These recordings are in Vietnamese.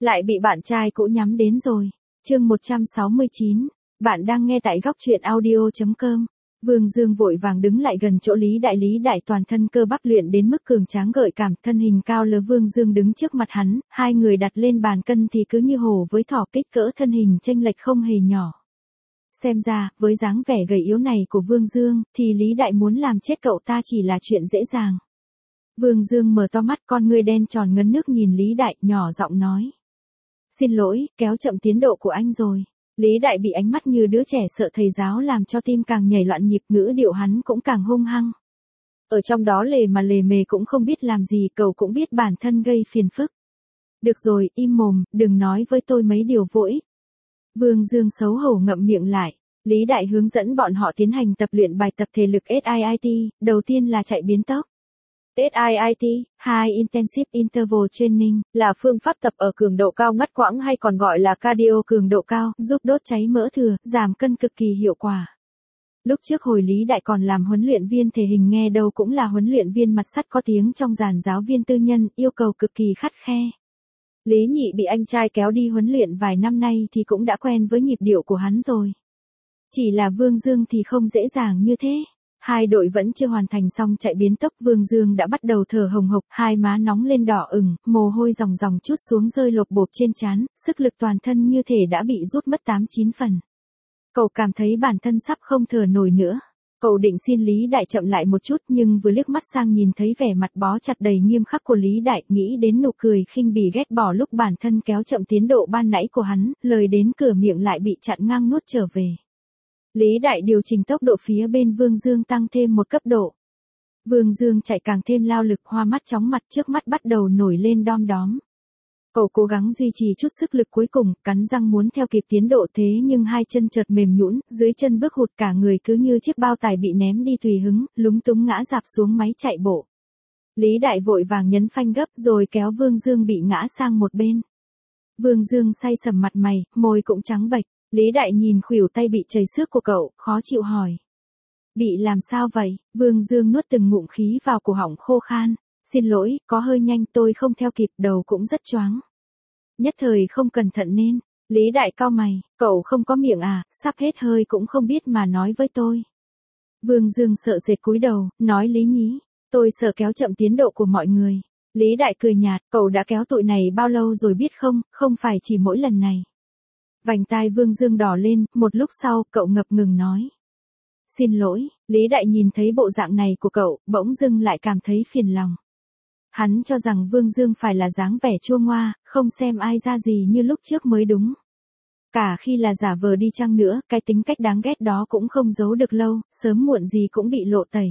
Lại bị bạn trai cũ nhắm đến rồi. Chương 169. Bạn đang nghe tại góc truyện audio.com. Vương Dương vội vàng đứng lại gần chỗ Lý Đại toàn thân cơ bắp luyện đến mức cường tráng gợi cảm, thân hình cao lớn. Vương Dương đứng trước mặt hắn, hai người đặt lên bàn cân thì cứ như hổ với thỏ, kích cỡ thân hình chênh lệch không hề nhỏ. Xem ra, với dáng vẻ gầy yếu này của Vương Dương, thì Lý Đại muốn làm chết cậu ta chỉ là chuyện dễ dàng. Vương Dương mở to mắt, con ngươi đen tròn ngấn nước nhìn Lý Đại, nhỏ giọng nói. Xin lỗi, kéo chậm tiến độ của anh rồi. Lý Đại bị ánh mắt như đứa trẻ sợ thầy giáo làm cho tim càng nhảy loạn nhịp, ngữ điệu hắn cũng càng hung hăng. Ở trong đó lề mề cũng không biết làm gì, cậu cũng biết bản thân gây phiền phức. Được rồi, im mồm, đừng nói với tôi mấy điều vô ích. Vương Dương xấu hổ ngậm miệng lại. Lý Đại hướng dẫn bọn họ tiến hành tập luyện bài tập thể lực SIIT, đầu tiên là chạy biến tốc. SIIT, High Intensive Interval Training, là phương pháp tập ở cường độ cao ngắt quãng hay còn gọi là cardio cường độ cao, giúp đốt cháy mỡ thừa, giảm cân cực kỳ hiệu quả. Lúc trước hồi Lý Đại còn làm huấn luyện viên thể hình, nghe đâu cũng là huấn luyện viên mặt sắt có tiếng trong dàn giáo viên tư nhân, yêu cầu cực kỳ khắt khe. Lý Nhị bị anh trai kéo đi huấn luyện vài năm nay thì cũng đã quen với nhịp điệu của hắn rồi. Chỉ là Vương Dương thì không dễ dàng như thế. Hai đội vẫn chưa hoàn thành xong chạy biến tốc, Vương Dương đã bắt đầu thở hồng hộc, hai má nóng lên đỏ ửng, mồ hôi ròng chút xuống rơi lộp bộp trên trán, sức lực toàn thân như thể đã bị rút mất 8-9 phần. Cậu cảm thấy bản thân sắp không thở nổi nữa. Cậu định xin Lý Đại chậm lại một chút, nhưng vừa liếc mắt sang nhìn thấy vẻ mặt bó chặt đầy nghiêm khắc của Lý Đại, nghĩ đến nụ cười khinh bỉ ghét bỏ lúc bản thân kéo chậm tiến độ ban nãy của hắn, lời đến cửa miệng lại bị chặn ngang nuốt trở về. Lý Đại điều chỉnh tốc độ phía bên Vương Dương tăng thêm một cấp độ. Vương Dương chạy càng thêm lao lực, hoa mắt chóng mặt, trước mắt bắt đầu nổi lên đom đóm. Cậu cố gắng duy trì chút sức lực cuối cùng, cắn răng muốn theo kịp tiến độ, thế nhưng hai chân chợt mềm nhũn, dưới chân bước hụt, cả người cứ như chiếc bao tải bị ném đi tùy hứng, lúng túng ngã rạp xuống máy chạy bộ. Lý Đại vội vàng nhấn phanh gấp rồi kéo Vương Dương bị ngã sang một bên. Vương Dương say sầm mặt mày, môi cũng trắng bệch. Lý Đại nhìn khuỷu tay bị chảy xước của cậu, khó chịu hỏi. Bị làm sao vậy? Vương Dương nuốt từng ngụm khí vào cổ họng khô khan. Xin lỗi, có hơi nhanh, tôi không theo kịp, đầu cũng rất choáng. Nhất thời không cẩn thận nên. Lý Đại cau mày, cậu không có miệng à, sắp hết hơi cũng không biết mà nói với tôi. Vương Dương sợ sệt cúi đầu, nói Lý nhí, tôi sợ kéo chậm tiến độ của mọi người. Lý Đại cười nhạt, cậu đã kéo tụi này bao lâu rồi biết không, không phải chỉ mỗi lần này. Vành tai Vương Dương đỏ lên, một lúc sau, cậu ngập ngừng nói. Xin lỗi, Lý Đại nhìn thấy bộ dạng này của cậu, bỗng dưng lại cảm thấy phiền lòng. Hắn cho rằng Vương Dương phải là dáng vẻ chua ngoa, không xem ai ra gì như lúc trước mới đúng. Cả khi là giả vờ đi chăng nữa, cái tính cách đáng ghét đó cũng không giấu được lâu, sớm muộn gì cũng bị lộ tẩy.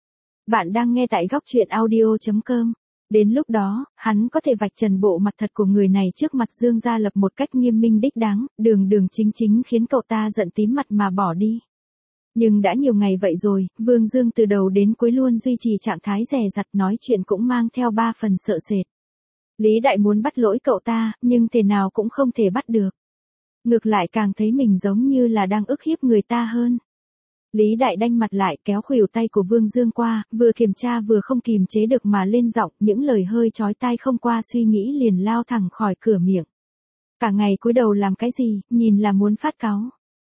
Bạn đang nghe tại góc truyện audio.com. Đến lúc đó, hắn có thể vạch trần bộ mặt thật của người này trước mặt Dương Gia Lập một cách nghiêm minh đích đáng, đường chính khiến cậu ta giận tím mặt mà bỏ đi. Nhưng đã nhiều ngày vậy rồi, Vương Dương từ đầu đến cuối luôn duy trì trạng thái dè dặt, nói chuyện cũng mang theo 3 phần sợ sệt. Lý Đại muốn bắt lỗi cậu ta, nhưng thế nào cũng không thể bắt được. Ngược lại càng thấy mình giống như là đang ức hiếp người ta hơn. Lý Đại đanh mặt lại, kéo khuỷu tay của Vương Dương qua, vừa kiểm tra vừa không kìm chế được mà lên giọng, những lời hơi chói tai không qua suy nghĩ liền lao thẳng khỏi cửa miệng. Cả ngày cúi đầu làm cái gì, nhìn là muốn phát cáu.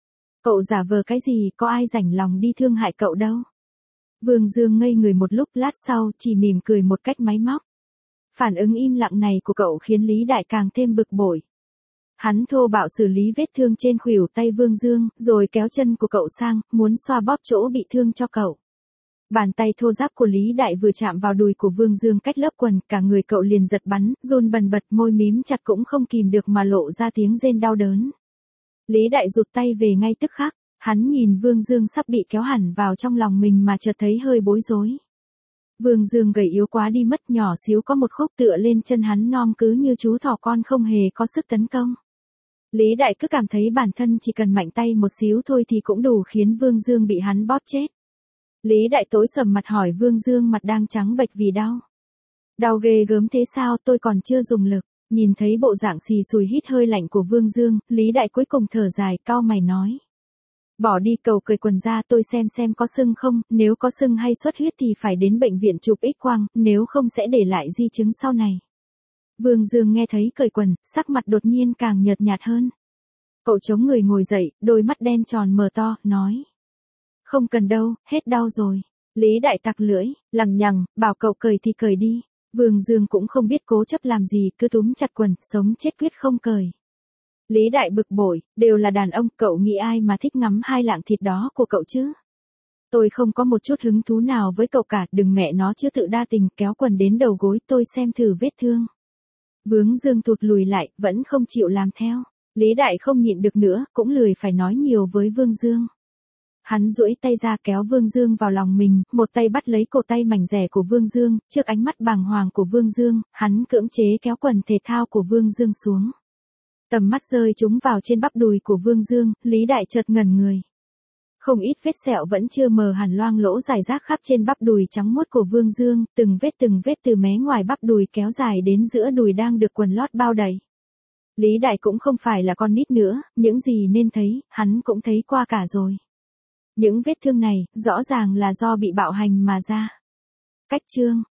Cậu giả vờ cái gì, có ai rảnh lòng đi thương hại cậu đâu. Vương Dương ngây người một lúc, lát sau chỉ mỉm cười một cách máy móc. Phản ứng im lặng này của cậu khiến Lý Đại càng thêm bực bội. Hắn thô bạo xử lý vết thương trên khuỷu tay Vương Dương, rồi kéo chân của cậu sang, muốn xoa bóp chỗ bị thương cho cậu. Bàn tay thô ráp của Lý Đại vừa chạm vào đùi của Vương Dương cách lớp quần, cả người cậu liền giật bắn, run bần bật, môi mím chặt cũng không kìm được mà lộ ra tiếng rên đau đớn. Lý Đại rụt tay về ngay tức khắc, hắn nhìn Vương Dương sắp bị kéo hẳn vào trong lòng mình mà chợt thấy hơi bối rối. Vương Dương gầy yếu quá đi mất, nhỏ xíu có một khúc tựa lên chân hắn non cứ như chú thỏ con không hề có sức tấn công. Lý Đại cứ cảm thấy bản thân chỉ cần mạnh tay một xíu thôi thì cũng đủ khiến Vương Dương bị hắn bóp chết. Lý Đại tối sầm mặt hỏi Vương Dương mặt đang trắng bệch vì đau. Đau ghê gớm thế sao, tôi còn chưa dùng lực. Nhìn thấy bộ dạng xì xùi hít hơi lạnh của Vương Dương, Lý Đại cuối cùng thở dài, cau mày nói. Bỏ đi, cậu cởi quần ra tôi xem có sưng không, nếu có sưng hay xuất huyết thì phải đến bệnh viện chụp X-quang, nếu không sẽ để lại di chứng sau này. Vương Dương nghe thấy cởi quần, sắc mặt đột nhiên càng nhợt nhạt hơn. Cậu chống người ngồi dậy, đôi mắt đen tròn mở to, nói. Không cần đâu, hết đau rồi. Lý Đại tặc lưỡi, lằng nhằng, bảo cậu cởi thì cởi đi. Vương Dương cũng không biết cố chấp làm gì, cứ túm chặt quần, sống chết quyết không cởi. Lý Đại bực bội, đều là đàn ông, cậu nghĩ ai mà thích ngắm hai lạng thịt đó của cậu chứ? Tôi không có một chút hứng thú nào với cậu cả, đừng mẹ nó chưa tự đa tình, kéo quần đến đầu gối, tôi xem thử vết thương. Vương Dương tụt lùi lại, vẫn không chịu làm theo. Lý Đại không nhịn được nữa, cũng lười phải nói nhiều với Vương Dương. Hắn duỗi tay ra kéo Vương Dương vào lòng mình, một tay bắt lấy cổ tay mảnh rẻ của Vương Dương, trước ánh mắt bàng hoàng của Vương Dương, hắn cưỡng chế kéo quần thể thao của Vương Dương xuống. Tầm mắt rơi chúng vào trên bắp đùi của Vương Dương, Lý Đại chợt ngẩn người. Không ít vết sẹo vẫn chưa mờ hẳn, loang lỗ rải rác khắp trên bắp đùi trắng muốt của Vương Dương, từng vết từ mé ngoài bắp đùi kéo dài đến giữa đùi đang được quần lót bao đầy. Lý Đại cũng không phải là con nít nữa, những gì nên thấy, hắn cũng thấy qua cả rồi. Những vết thương này, rõ ràng là do bị bạo hành mà ra. Cách chương